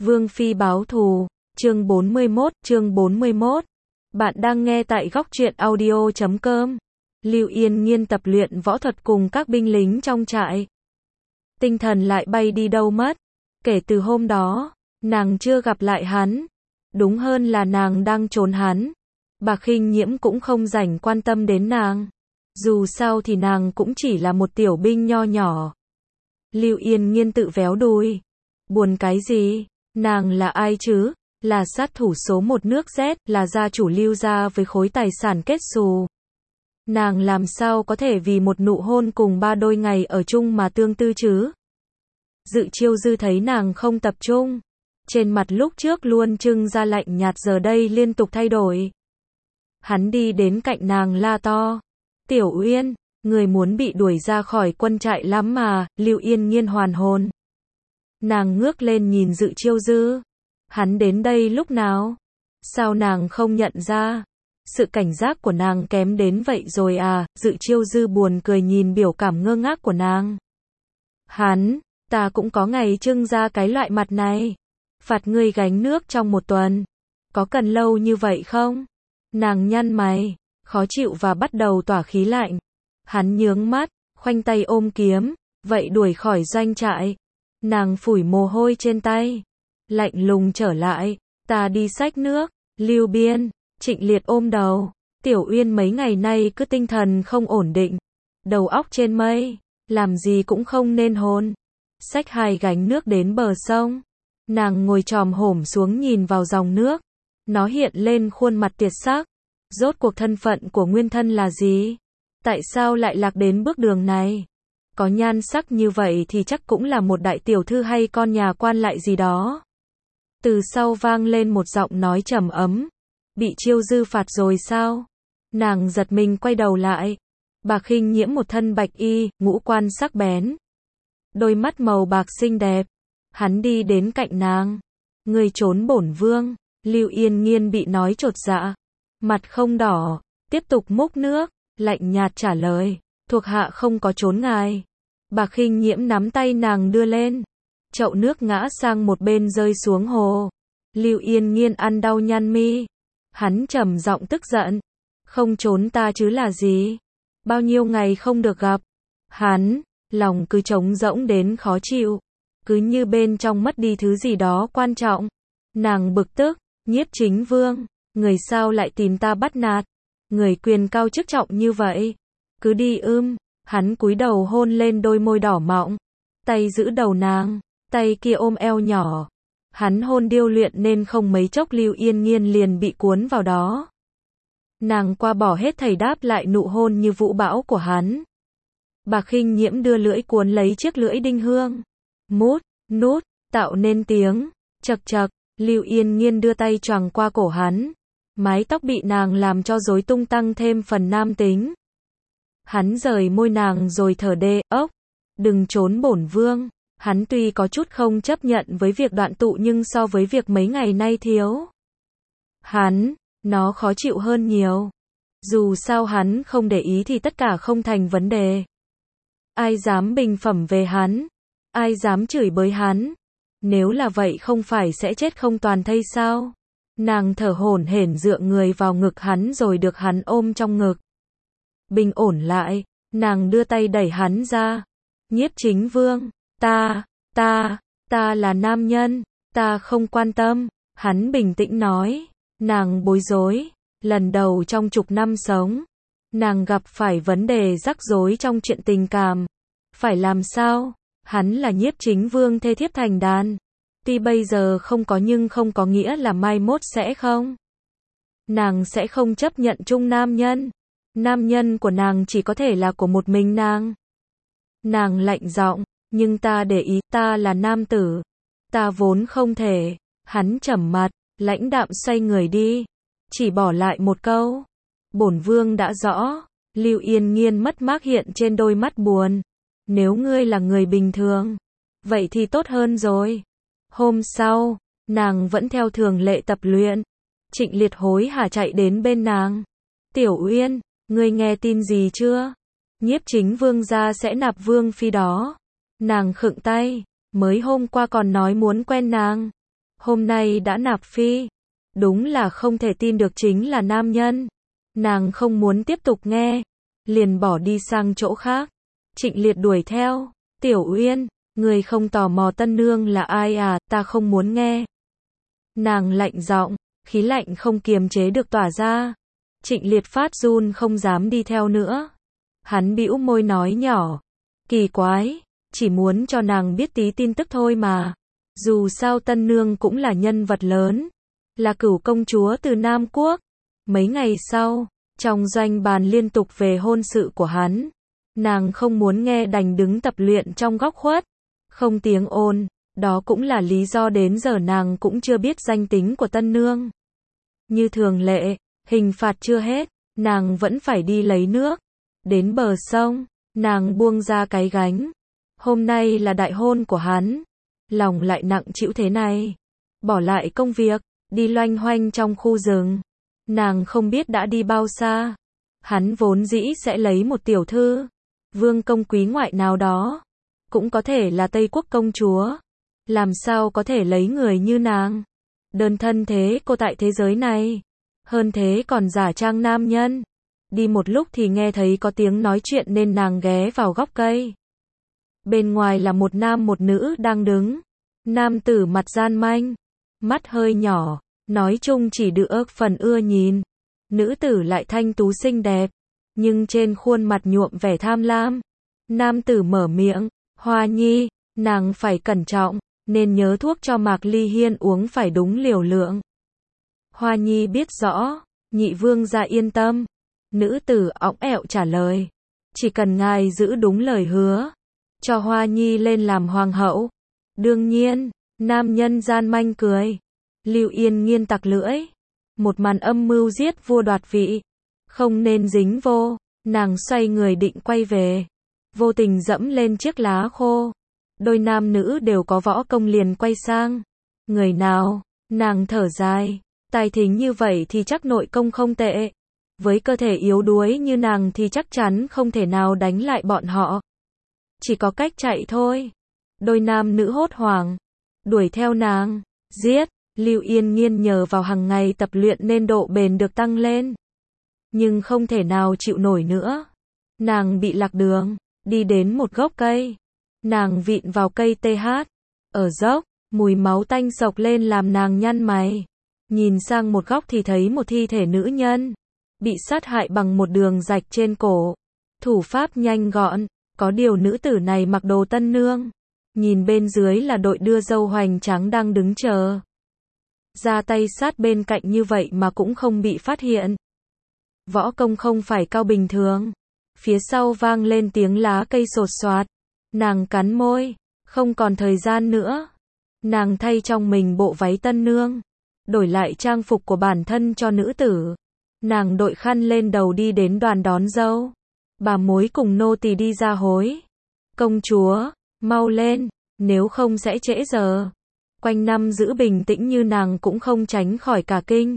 Vương phi báo thù, chương 41. Bạn đang nghe tại góc truyện audio.com. Lưu Yên Nhiên tập luyện võ thuật cùng các binh lính trong trại. Tinh thần lại bay đi đâu mất. Kể từ hôm đó, nàng chưa gặp lại hắn. Đúng hơn là nàng đang trốn hắn. Bà Khinh Nhiễm cũng không rảnh quan tâm đến nàng. Dù sao thì nàng cũng chỉ là một tiểu binh nho nhỏ. Lưu Yên Nhiên tự véo đùi. Buồn cái gì? Nàng là ai chứ? Là sát thủ số một nước Z, là gia chủ Lưu gia với khối tài sản kết xù. Nàng làm sao có thể vì một nụ hôn cùng 3 đôi ngày ở chung mà tương tư chứ? Dự Chiêu Dư thấy nàng không tập trung. Trên mặt lúc trước luôn trưng ra lạnh nhạt giờ đây liên tục thay đổi. Hắn đi đến cạnh nàng la to. Tiểu Uyên, người muốn bị đuổi ra khỏi quân trại lắm mà. Lưu Yên Nhiên hoàn hồn. Nàng ngước lên nhìn Dự Chiêu Dư. Hắn đến đây lúc nào? Sao nàng không nhận ra? Sự cảnh giác của nàng kém đến vậy rồi à? Dự Chiêu Dư buồn cười nhìn biểu cảm ngơ ngác của nàng. Hắn, ta cũng có ngày trưng ra cái loại mặt này. Phạt ngươi gánh nước trong 1 tuần. Có cần lâu như vậy không? Nàng nhăn mày, khó chịu và bắt đầu tỏa khí lạnh. Hắn nhướng mắt, khoanh tay ôm kiếm, vậy đuổi khỏi doanh trại. Nàng phủi mồ hôi trên tay. Lạnh lùng trở lại, ta đi xách nước. Lưu Biên, Trịnh Liệt ôm đầu. Tiểu Uyên mấy ngày nay cứ tinh thần không ổn định. Đầu óc trên mây, làm gì cũng không nên hồn. Xách 2 gánh nước đến bờ sông. Nàng ngồi chòm hổm xuống nhìn vào dòng nước. Nó hiện lên khuôn mặt tiệt sắc. Rốt cuộc thân phận của nguyên thân là gì? Tại sao lại lạc đến bước đường này? Có nhan sắc như vậy thì chắc cũng là một đại tiểu thư hay con nhà quan lại gì đó. Từ sau vang lên một giọng nói trầm ấm. Bị Chiêu Dư phạt rồi sao? Nàng giật mình quay đầu lại. Bà Khinh Nhiễm một thân bạch y, ngũ quan sắc bén. Đôi mắt màu bạc xinh đẹp. Hắn đi đến cạnh nàng. Người trốn bổn vương. Lưu Yên Nhiên bị nói chột dạ. Mặt không đỏ, tiếp tục múc nước, lạnh nhạt trả lời. Thuộc hạ không có trốn ngài. Bà Khinh Nhiễm nắm tay nàng đưa lên. Chậu nước ngã sang một bên rơi xuống hồ. Lưu Yên Nhiên ăn đau nhăn mi. Hắn trầm giọng tức giận. Không trốn ta chứ là gì? Bao nhiêu ngày không được gặp. Hắn, lòng cứ trống rỗng đến khó chịu. Cứ như bên trong mất đi thứ gì đó quan trọng. Nàng bực tức. Nhiếp Chính Vương, người sao lại tìm ta bắt nạt? Người quyền cao chức trọng như vậy. Cứ đi Hắn cúi đầu hôn lên đôi môi đỏ mọng. Tay giữ đầu nàng, tay kia ôm eo nhỏ. Hắn hôn điêu luyện nên không mấy chốc Lưu Yên Nhiên liền bị cuốn vào đó. Nàng qua bỏ hết thảy đáp lại nụ hôn như vũ bão của hắn. Bà Khinh Nhiễm đưa lưỡi cuốn lấy chiếc lưỡi đinh hương. Mút, nút, tạo nên tiếng chậc chậc. Lưu Yên Nhiên đưa tay choàng qua cổ hắn. Mái tóc bị nàng làm cho rối tung tăng thêm phần nam tính. Hắn rời môi nàng rồi thở đê, ốc. Đừng trốn bổn vương. Hắn tuy có chút không chấp nhận với việc đoạn tụ nhưng so với việc mấy ngày nay thiếu. Nó khó chịu hơn nhiều. Dù sao hắn không để ý thì tất cả không thành vấn đề. Ai dám bình phẩm về hắn? Ai dám chửi bới hắn? Nếu là vậy không phải sẽ chết không toàn thây sao? Nàng thở hổn hển dựa người vào ngực hắn rồi được hắn ôm trong ngực. Bình ổn lại, nàng đưa tay đẩy hắn ra. Nhiếp Chính Vương, ta là nam nhân, ta không quan tâm. Hắn bình tĩnh nói. Nàng bối rối. Lần đầu trong chục năm sống, nàng gặp phải vấn đề rắc rối trong chuyện tình cảm. Phải làm sao? Hắn là Nhiếp Chính Vương thê thiếp thành đàn. Tuy bây giờ không có nhưng không có nghĩa là mai mốt sẽ không. Nàng sẽ không chấp nhận chung nam nhân. Nam nhân của nàng chỉ có thể là của một mình nàng. Nàng lạnh giọng, nhưng ta để ý, ta là nam tử. Ta vốn không thể. Hắn trầm mặt, lãnh đạm xoay người đi. Chỉ bỏ lại một câu. Bổn vương đã rõ. Lưu Yên Nhiên mất mát hiện trên đôi mắt buồn. Nếu ngươi là người bình thường, vậy thì tốt hơn rồi. Hôm sau, nàng vẫn theo thường lệ tập luyện. Trịnh Liệt hối hả chạy đến bên nàng. Tiểu Uyên, ngươi nghe tin gì chưa? Nhiếp Chính Vương gia sẽ nạp vương phi đó. Nàng khựng tay, mới hôm qua còn nói muốn quen nàng. hôm nay đã nạp phi. Đúng là không thể tin được chính là nam nhân. Nàng không muốn tiếp tục nghe, liền bỏ đi sang chỗ khác. Trịnh Liệt đuổi theo, Tiểu Uyên, người không tò mò tân nương là ai à, ta không muốn nghe. Nàng lạnh giọng, khí lạnh không kiềm chế được tỏa ra. Trịnh Liệt phát run không dám đi theo nữa. Hắn bĩu môi nói nhỏ, kỳ quái, chỉ muốn cho nàng biết tí tin tức thôi mà. Dù sao tân nương cũng là nhân vật lớn, là cửu công chúa từ Nam Quốc. Mấy ngày sau, trong doanh bàn liên tục về hôn sự của hắn. Nàng không muốn nghe đành đứng tập luyện trong góc khuất, không tiếng ồn, đó cũng là lý do đến giờ nàng cũng chưa biết danh tính của tân nương. Như thường lệ, hình phạt chưa hết, nàng vẫn phải đi lấy nước. Đến bờ sông, nàng buông ra cái gánh. Hôm nay là đại hôn của hắn, lòng lại nặng trĩu thế này. Bỏ lại công việc, đi loanh hoanh trong khu rừng. Nàng không biết đã đi bao xa. Hắn vốn dĩ sẽ lấy một tiểu thư, vương công quý ngoại nào đó, cũng có thể là Tây Quốc công chúa. Làm sao có thể lấy người như nàng? Đơn thân thế cô tại thế giới này. Hơn thế còn giả trang nam nhân. Đi một lúc thì nghe thấy có tiếng nói chuyện nên nàng ghé vào góc cây. Bên ngoài là một nam một nữ đang đứng. Nam tử mặt gian manh, mắt hơi nhỏ, nói chung chỉ được phần ưa nhìn. Nữ tử lại thanh tú xinh đẹp, nhưng trên khuôn mặt nhuộm vẻ tham lam. Nam tử mở miệng, Hoa Nhi, nàng phải cẩn trọng, nên nhớ thuốc cho Mạc Ly Hiên uống phải đúng liều lượng. Hoa Nhi biết rõ, nhị vương gia yên tâm. Nữ tử õng ẹo trả lời, chỉ cần ngài giữ đúng lời hứa, cho Hoa Nhi lên làm hoàng hậu. Đương nhiên, nam nhân gian manh cười. Lưu Yên Nghiên tặc lưỡi, một màn âm mưu giết vua đoạt vị, không nên dính vô. Nàng xoay người định quay về, vô tình dẫm lên chiếc lá khô. Đôi nam nữ đều có võ công liền quay sang. Người nào? Nàng thở dài, tài thính như vậy thì chắc nội công không tệ. Với cơ thể yếu đuối như nàng thì chắc chắn không thể nào đánh lại bọn họ. Chỉ có cách chạy thôi. Đôi nam nữ hốt hoảng, đuổi theo nàng, giết. Lưu Yên Nghiên nhờ vào hàng ngày tập luyện nên độ bền được tăng lên. Nhưng không thể nào chịu nổi nữa. Nàng bị lạc đường, đi đến một gốc cây. Nàng vịn vào cây TH. Ở dốc, mùi máu tanh sộc lên làm nàng nhăn mày. Nhìn sang một góc thì thấy một thi thể nữ nhân, bị sát hại bằng một đường rạch trên cổ. Thủ pháp nhanh gọn, có điều nữ tử này mặc đồ tân nương. Nhìn bên dưới là đội đưa dâu hoành tráng đang đứng chờ. Ra tay sát bên cạnh như vậy mà cũng không bị phát hiện. Võ công không phải cao bình thường. Phía sau vang lên tiếng lá cây sột soạt. Nàng cắn môi, không còn thời gian nữa. Nàng thay trong mình bộ váy tân nương, đổi lại trang phục của bản thân cho nữ tử. Nàng đội khăn lên đầu đi đến đoàn đón dâu. Bà mối cùng nô tỳ đi ra hối. Công chúa, mau lên, nếu không sẽ trễ giờ. Quanh năm giữ bình tĩnh như nàng cũng không tránh khỏi cả kinh.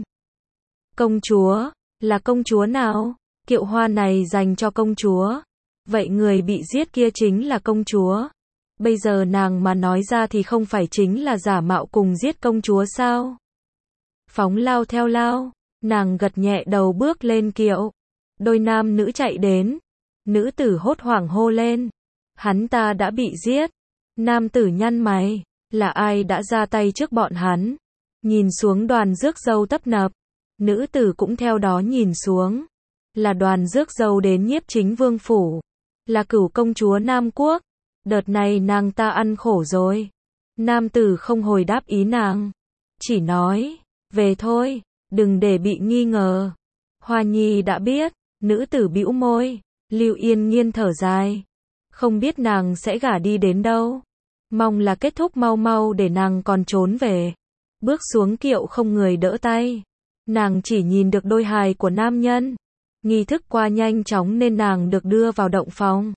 Công chúa, là công chúa nào? Kiệu hoa này dành cho công chúa. Vậy người bị giết kia chính là công chúa. Bây giờ nàng mà nói ra thì không phải chính là giả mạo cùng giết công chúa sao? Phóng lao theo lao, nàng gật nhẹ đầu bước lên kiệu. Đôi nam nữ chạy đến. Nữ tử hốt hoảng hô lên, hắn ta đã bị giết. Nam tử nhăn mày, là ai đã ra tay trước bọn hắn? Nhìn xuống đoàn rước dâu tấp nập, nữ tử cũng theo đó nhìn xuống. Là đoàn rước dâu đến nhiếp chính vương phủ, là cửu công chúa Nam Quốc. Đợt này nàng ta ăn khổ rồi. Nam tử không hồi đáp ý nàng, chỉ nói, về thôi, đừng để bị nghi ngờ. Hoa Nhi đã biết. Nữ tử bĩu môi. Lưu Yên Nghiên thở dài, không biết nàng sẽ gả đi đến đâu. Mong là kết thúc mau mau để nàng còn trốn về. Bước xuống kiệu không người đỡ tay. Nàng chỉ nhìn được đôi hài của nam nhân. Nghi thức qua nhanh chóng nên nàng được đưa vào động phòng.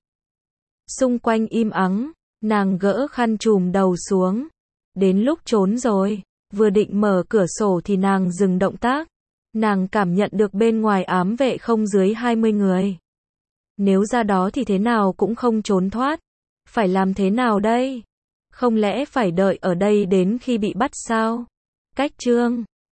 Xung quanh im ắng, nàng gỡ khăn trùm đầu xuống. Đến lúc trốn rồi, vừa định mở cửa sổ thì nàng dừng động tác. Nàng cảm nhận được bên ngoài ám vệ không dưới 20 người. Nếu ra đó thì thế nào cũng không trốn thoát. Phải làm thế nào đây? Không lẽ phải đợi ở đây đến khi bị bắt sao? cách chương